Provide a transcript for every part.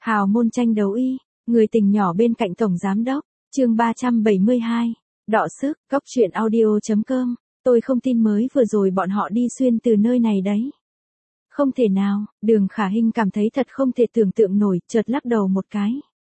Hào môn tranh đấu y, người tình nhỏ bên cạnh tổng giám đốc, chương 372, đọ sức, góc truyện audio.com, tôi không tin mới vừa rồi bọn họ đi xuyên từ nơi này đấy. Không thể nào, Đường Khả Hinh cảm thấy thật không thể tưởng tượng nổi, chợt lắc đầu một cái.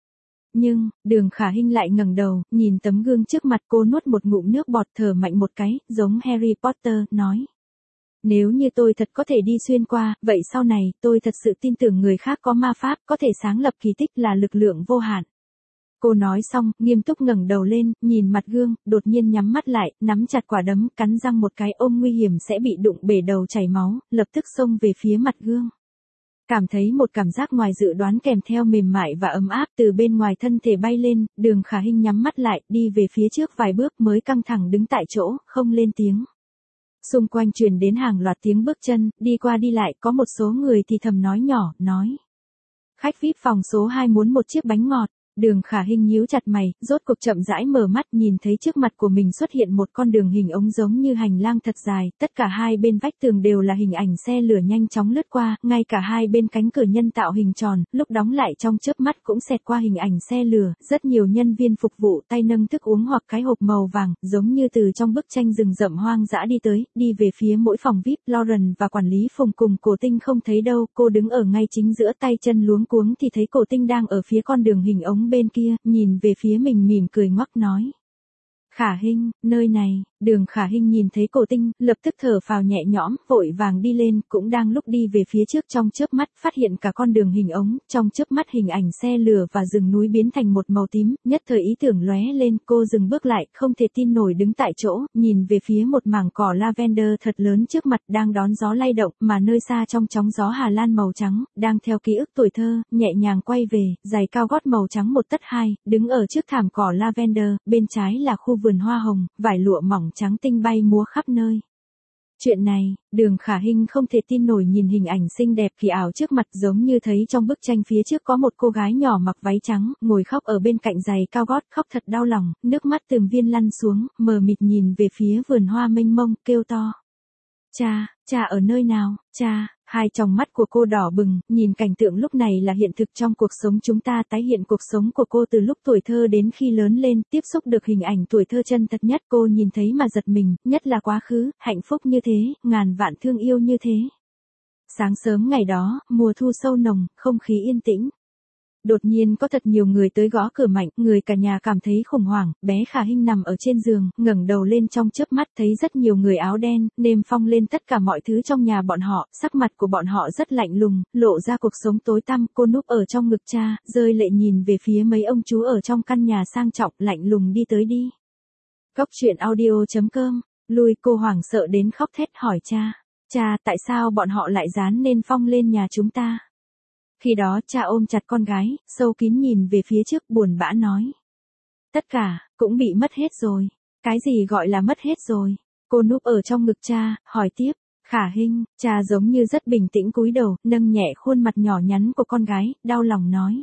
Nhưng, Đường Khả Hinh lại ngẩng đầu, nhìn tấm gương trước mặt cô nuốt một ngụm nước bọt thở mạnh một cái, giống Harry Potter, nói. Nếu như tôi thật có thể đi xuyên qua, vậy sau này, tôi thật sự tin tưởng người khác có ma pháp, có thể sáng lập kỳ tích là lực lượng vô hạn. Cô nói xong, nghiêm túc ngẩng đầu lên, nhìn mặt gương, đột nhiên nhắm mắt lại, nắm chặt quả đấm, cắn răng một cái ôm nguy hiểm sẽ bị đụng bể đầu chảy máu, lập tức xông về phía mặt gương. Cảm thấy một cảm giác ngoài dự đoán kèm theo mềm mại và ấm áp từ bên ngoài thân thể bay lên, Đường Khả Hinh nhắm mắt lại, đi về phía trước vài bước mới căng thẳng đứng tại chỗ, không lên tiếng. Xung quanh truyền đến hàng loạt tiếng bước chân, đi qua đi lại, có một số người thì thầm nói nhỏ, nói. Khách VIP phòng số 2 muốn một chiếc bánh ngọt. Đường Khả Hinh nhíu chặt mày, rốt cuộc chậm rãi mở mắt, nhìn thấy trước mặt của mình xuất hiện một con đường hình ống giống như hành lang thật dài, tất cả hai bên vách tường đều là hình ảnh xe lửa nhanh chóng lướt qua, ngay cả hai bên cánh cửa nhân tạo hình tròn, lúc đóng lại trong chớp mắt cũng xẹt qua hình ảnh xe lửa, rất nhiều nhân viên phục vụ tay nâng thức uống hoặc cái hộp màu vàng, giống như từ trong bức tranh rừng rậm hoang dã đi tới, đi về phía mỗi phòng VIP. Lauren và quản lý Phùng cùng Cổ Tinh không thấy đâu, cô đứng ở ngay chính giữa, tay chân luống cuống thì thấy Cổ Tinh đang ở phía con đường hình ống bên kia, nhìn về phía mình mỉm cười ngoắc nói. Khả Hinh, nơi này. Đường Khả Hinh nhìn thấy Cổ Tinh, lập tức thở phào nhẹ nhõm, vội vàng đi lên, cũng đang lúc đi về phía trước trong chớp mắt, phát hiện cả con đường hình ống, trong chớp mắt hình ảnh xe lửa và rừng núi biến thành một màu tím, nhất thời ý tưởng lóe lên, cô dừng bước lại, không thể tin nổi đứng tại chỗ, nhìn về phía một mảng cỏ lavender thật lớn trước mặt đang đón gió lay động, mà nơi xa trong chóng gió Hà Lan màu trắng, đang theo ký ức tuổi thơ, nhẹ nhàng quay về, giày cao gót màu trắng một tất hai, đứng ở trước thảm cỏ lavender, bên trái là khu vườn hoa hồng, vải lụa mỏng trắng tinh bay múa khắp nơi. Chuyện này, Đường Khả Hinh không thể tin nổi nhìn hình ảnh xinh đẹp kỳ ảo trước mặt, giống như thấy trong bức tranh phía trước có một cô gái nhỏ mặc váy trắng, ngồi khóc ở bên cạnh giày cao gót, khóc thật đau lòng, nước mắt từng viên lăn xuống, mờ mịt nhìn về phía vườn hoa mênh mông, kêu to. Cha, cha ở nơi nào, cha? Hai tròng mắt của cô đỏ bừng, nhìn cảnh tượng lúc này là hiện thực trong cuộc sống chúng ta, tái hiện cuộc sống của cô từ lúc tuổi thơ đến khi lớn lên, tiếp xúc được hình ảnh tuổi thơ chân thật nhất, cô nhìn thấy mà giật mình, nhất là quá khứ, hạnh phúc như thế, ngàn vạn thương yêu như thế. Sáng sớm ngày đó, mùa thu sâu nồng, không khí yên tĩnh. Đột nhiên có thật nhiều người tới gõ cửa mạnh, người cả nhà cảm thấy khủng hoảng, bé Khả Hinh nằm ở trên giường, ngẩng đầu lên trong chớp mắt thấy rất nhiều người áo đen, nêm phong lên tất cả mọi thứ trong nhà bọn họ, sắc mặt của bọn họ rất lạnh lùng, lộ ra cuộc sống tối tăm, cô núp ở trong ngực cha, rơi lệ nhìn về phía mấy ông chú ở trong căn nhà sang trọng, lạnh lùng đi tới đi. Góc truyện audio.com, lui cô hoảng sợ đến khóc thét hỏi cha, tại sao bọn họ lại dán nêm phong lên nhà chúng ta? Khi đó cha ôm chặt con gái, sâu kín nhìn về phía trước buồn bã nói. Tất cả, cũng bị mất hết rồi. Cái gì gọi là mất hết rồi? Cô núp ở trong ngực cha, hỏi tiếp. Khả Hinh, cha giống như rất bình tĩnh cúi đầu, nâng nhẹ khuôn mặt nhỏ nhắn của con gái, đau lòng nói.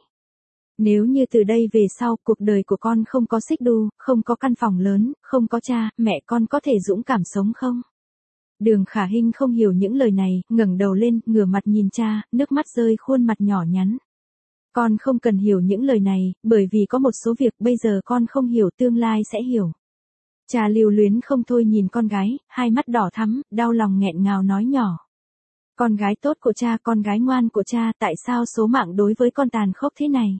Nếu như từ đây về sau, cuộc đời của con không có xích đu, không có căn phòng lớn, không có cha, mẹ con có thể dũng cảm sống không? Đường Khả Hinh không hiểu những lời này, ngẩng đầu lên, ngửa mặt nhìn cha, nước mắt rơi khuôn mặt nhỏ nhắn. Con không cần hiểu những lời này, bởi vì có một số việc bây giờ con không hiểu tương lai sẽ hiểu. Cha lưu luyến không thôi nhìn con gái, hai mắt đỏ thắm, đau lòng nghẹn ngào nói nhỏ. Con gái tốt của cha, con gái ngoan của cha, tại sao số mạng đối với con tàn khốc thế này?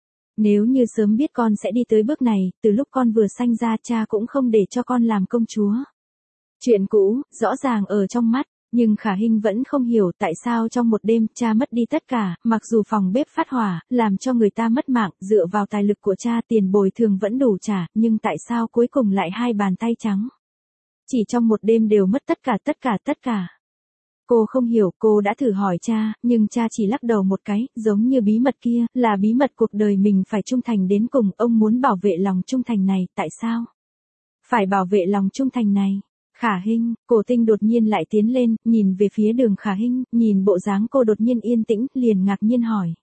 Nếu như sớm biết con sẽ đi tới bước này, từ lúc con vừa sanh ra cha cũng không để cho con làm công chúa. Chuyện cũ, rõ ràng ở trong mắt, nhưng Khả Hinh vẫn không hiểu tại sao trong một đêm cha mất đi tất cả, mặc dù phòng bếp phát hỏa, làm cho người ta mất mạng, dựa vào tài lực của cha tiền bồi thường vẫn đủ trả, nhưng tại sao cuối cùng lại hai bàn tay trắng? Chỉ trong một đêm đều mất tất cả. Cô không hiểu, cô đã thử hỏi cha, nhưng cha chỉ lắc đầu một cái, giống như bí mật kia, là bí mật cuộc đời mình phải trung thành đến cùng, ông muốn bảo vệ lòng trung thành này, tại sao? Phải bảo vệ lòng trung thành này. Khả Hinh, Cổ Tinh đột nhiên lại tiến lên, nhìn về phía Đường Khả Hinh, nhìn bộ dáng cô đột nhiên yên tĩnh, liền ngạc nhiên hỏi.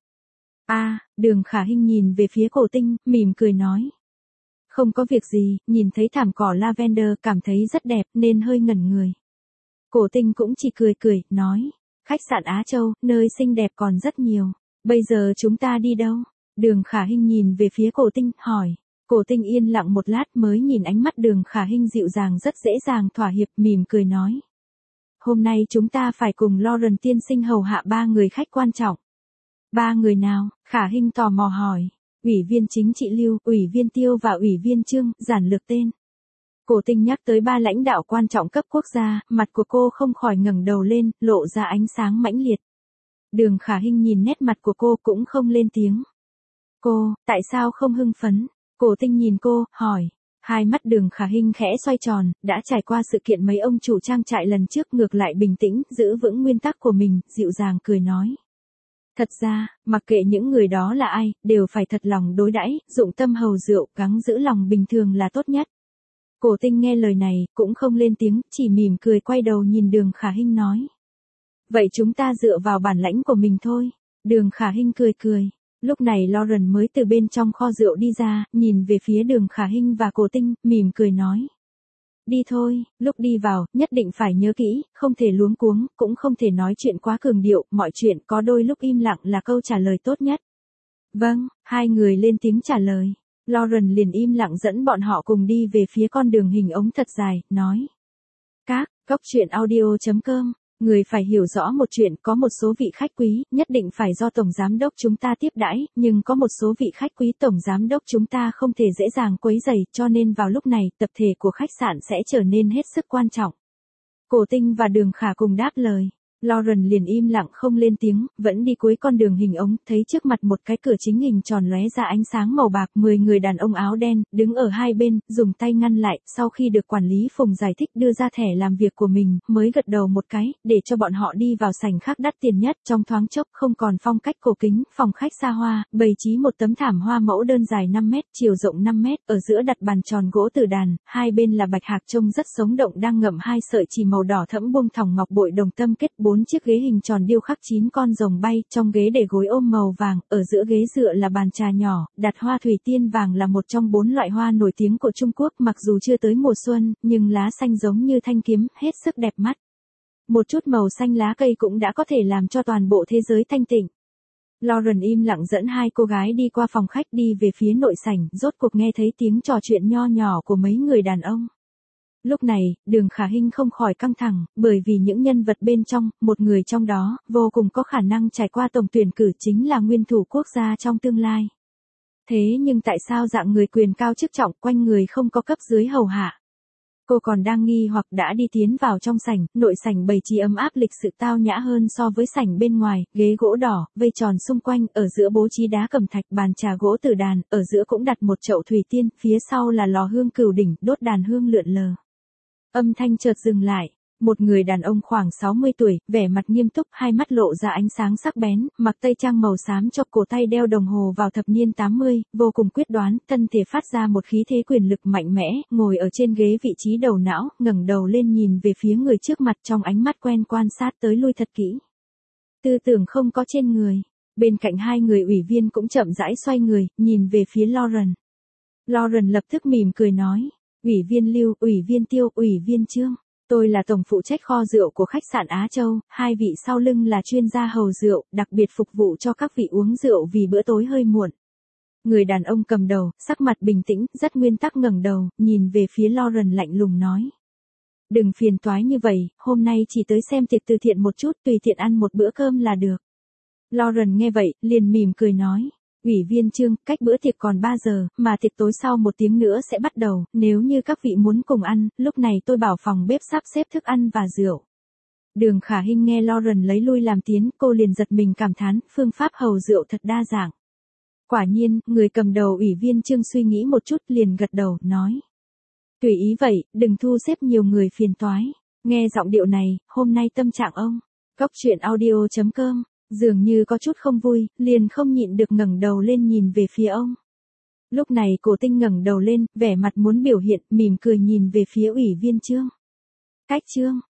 Đường Khả Hinh nhìn về phía Cổ Tinh, mỉm cười nói. Không có việc gì, nhìn thấy thảm cỏ lavender, cảm thấy rất đẹp, nên hơi ngẩn người. Cổ Tinh cũng chỉ cười, nói. Khách sạn Á Châu, nơi xinh đẹp còn rất nhiều. Bây giờ chúng ta đi đâu? Đường Khả Hinh nhìn về phía Cổ Tinh, hỏi. Cổ Tinh yên lặng một lát mới nhìn ánh mắt Đường Khả Hinh dịu dàng rất dễ dàng thỏa hiệp, mỉm cười nói. Hôm nay chúng ta phải cùng Lauren tiên sinh hầu hạ 3 người khách quan trọng. 3 người nào? Khả Hinh tò mò hỏi. Ủy viên chính trị Lưu, Ủy viên Tiêu và Ủy viên Trương, giản lược tên. Cổ Tinh nhắc tới 3 lãnh đạo quan trọng cấp quốc gia, mặt của cô không khỏi ngẩng đầu lên, lộ ra ánh sáng mãnh liệt. Đường Khả Hinh nhìn nét mặt của cô cũng không lên tiếng. Cô, tại sao không hưng phấn? Cổ Tinh nhìn cô, hỏi. Hai mắt Đường Khả Hinh khẽ xoay tròn, đã trải qua sự kiện mấy ông chủ trang trại lần trước ngược lại bình tĩnh, giữ vững nguyên tắc của mình, dịu dàng cười nói. Thật ra, mặc kệ những người đó là ai, đều phải thật lòng đối đãi, dụng tâm hầu rượu, gắng giữ lòng bình thường là tốt nhất. Cổ Tinh nghe lời này, cũng không lên tiếng, chỉ mỉm cười quay đầu nhìn Đường Khả Hinh nói. Vậy chúng ta dựa vào bản lãnh của mình thôi. Đường Khả Hinh cười cười. Lúc này Lauren mới từ bên trong kho rượu đi ra, nhìn về phía Đường Khả Hinh và Cổ Tinh, mỉm cười nói. Đi thôi, lúc đi vào, nhất định phải nhớ kỹ, không thể luống cuống, cũng không thể nói chuyện quá cường điệu, mọi chuyện có đôi lúc im lặng là câu trả lời tốt nhất. Vâng, hai người lên tiếng trả lời. Lauren liền im lặng dẫn bọn họ cùng đi về phía con đường hình ống thật dài, nói. Cóc truyện audio.com. Người phải hiểu rõ một chuyện, có một số vị khách quý, nhất định phải do Tổng Giám đốc chúng ta tiếp đãi, nhưng có một số vị khách quý Tổng Giám đốc chúng ta không thể dễ dàng quấy rầy, cho nên vào lúc này, tập thể của khách sạn sẽ trở nên hết sức quan trọng. Cổ Tinh và Đường Khả cùng đáp lời. Lauren liền im lặng không lên tiếng, vẫn đi cuối con đường hình ống, thấy trước mặt một cái cửa chính hình tròn lóe ra ánh sáng màu bạc, 10 người đàn ông áo đen, đứng ở hai bên, dùng tay ngăn lại, sau khi được quản lý Phùng giải thích đưa ra thẻ làm việc của mình, mới gật đầu một cái, để cho bọn họ đi vào sảnh khác đắt tiền nhất, trong thoáng chốc không còn phong cách cổ kính, phòng khách xa hoa, bày trí một tấm thảm hoa mẫu đơn dài 5 mét, chiều rộng 5 mét, ở giữa đặt bàn tròn gỗ tử đàn, hai bên là bạch hạc trông rất sống động đang ngậm hai sợi chỉ màu đỏ thẫm buông thòng ngọc bội đồng tâm kết, 4 chiếc ghế hình tròn điêu khắc 9 con rồng bay, trong ghế để gối ôm màu vàng, ở giữa ghế dựa là bàn trà nhỏ, đặt hoa thủy tiên vàng là một trong 4 loại hoa nổi tiếng của Trung Quốc, mặc dù chưa tới mùa xuân, nhưng lá xanh giống như thanh kiếm, hết sức đẹp mắt. Một chút màu xanh lá cây cũng đã có thể làm cho toàn bộ thế giới thanh tịnh. Lauren im lặng dẫn hai cô gái đi qua phòng khách đi về phía nội sảnh, rốt cuộc nghe thấy tiếng trò chuyện nho nhỏ của mấy người đàn ông. Lúc này, Đường Khả Hinh không khỏi căng thẳng, bởi vì những nhân vật bên trong, một người trong đó, vô cùng có khả năng trải qua tổng tuyển cử chính là nguyên thủ quốc gia trong tương lai. Thế nhưng tại sao dạng người quyền cao chức trọng quanh người không có cấp dưới hầu hạ? Cô còn đang nghi hoặc đã đi tiến vào trong sảnh, nội sảnh bày trí ấm áp lịch sự tao nhã hơn so với sảnh bên ngoài, ghế gỗ đỏ, vây tròn xung quanh, ở giữa bố trí đá cẩm thạch, bàn trà gỗ tử đàn, ở giữa cũng đặt một chậu thủy tiên, phía sau là lò hương cửu đỉnh, đốt đàn hương lượn lờ. Âm thanh chợt dừng lại, một người đàn ông khoảng 60 tuổi, vẻ mặt nghiêm túc, hai mắt lộ ra ánh sáng sắc bén, mặc tây trang màu xám cho cổ tay đeo đồng hồ vào thập niên 80, vô cùng quyết đoán, thân thể phát ra một khí thế quyền lực mạnh mẽ, ngồi ở trên ghế vị trí đầu não, ngẩng đầu lên nhìn về phía người trước mặt trong ánh mắt quen quan sát tới lui thật kỹ. Tư tưởng không có trên người. Bên cạnh hai người ủy viên cũng chậm rãi xoay người, nhìn về phía Lauren. Lauren lập tức mỉm cười nói. Ủy viên Lưu, Ủy viên Tiêu, Ủy viên Trương. Tôi là tổng phụ trách kho rượu của khách sạn Á Châu, hai vị sau lưng là chuyên gia hầu rượu, đặc biệt phục vụ cho các vị uống rượu vì bữa tối hơi muộn. Người đàn ông cầm đầu, sắc mặt bình tĩnh, rất nguyên tắc ngẩng đầu, nhìn về phía Lauren lạnh lùng nói. Đừng phiền toái như vậy, hôm nay chỉ tới xem tiệc từ thiện một chút, tùy tiện ăn một bữa cơm là được. Lauren nghe vậy, liền mỉm cười nói. Ủy viên Trương, cách bữa tiệc còn 3 giờ, mà tiệc tối sau 1 tiếng nữa sẽ bắt đầu, nếu như các vị muốn cùng ăn, lúc này tôi bảo phòng bếp sắp xếp thức ăn và rượu. Đường Khả Hinh nghe Lauren lấy lui làm tiến, cô liền giật mình cảm thán, phương pháp hầu rượu thật đa dạng. Quả nhiên, người cầm đầu Ủy viên Trương suy nghĩ một chút liền gật đầu, nói. Tùy ý vậy, đừng thu xếp nhiều người phiền toái. Nghe giọng điệu này, hôm nay tâm trạng ông. Cóc truyện audio.com. Dường như có chút không vui, liền không nhịn được ngẩng đầu lên nhìn về phía ông. Lúc này Cổ Tinh ngẩng đầu lên, vẻ mặt muốn biểu hiện, mỉm cười nhìn về phía Ủy viên Trương. Cách Trương,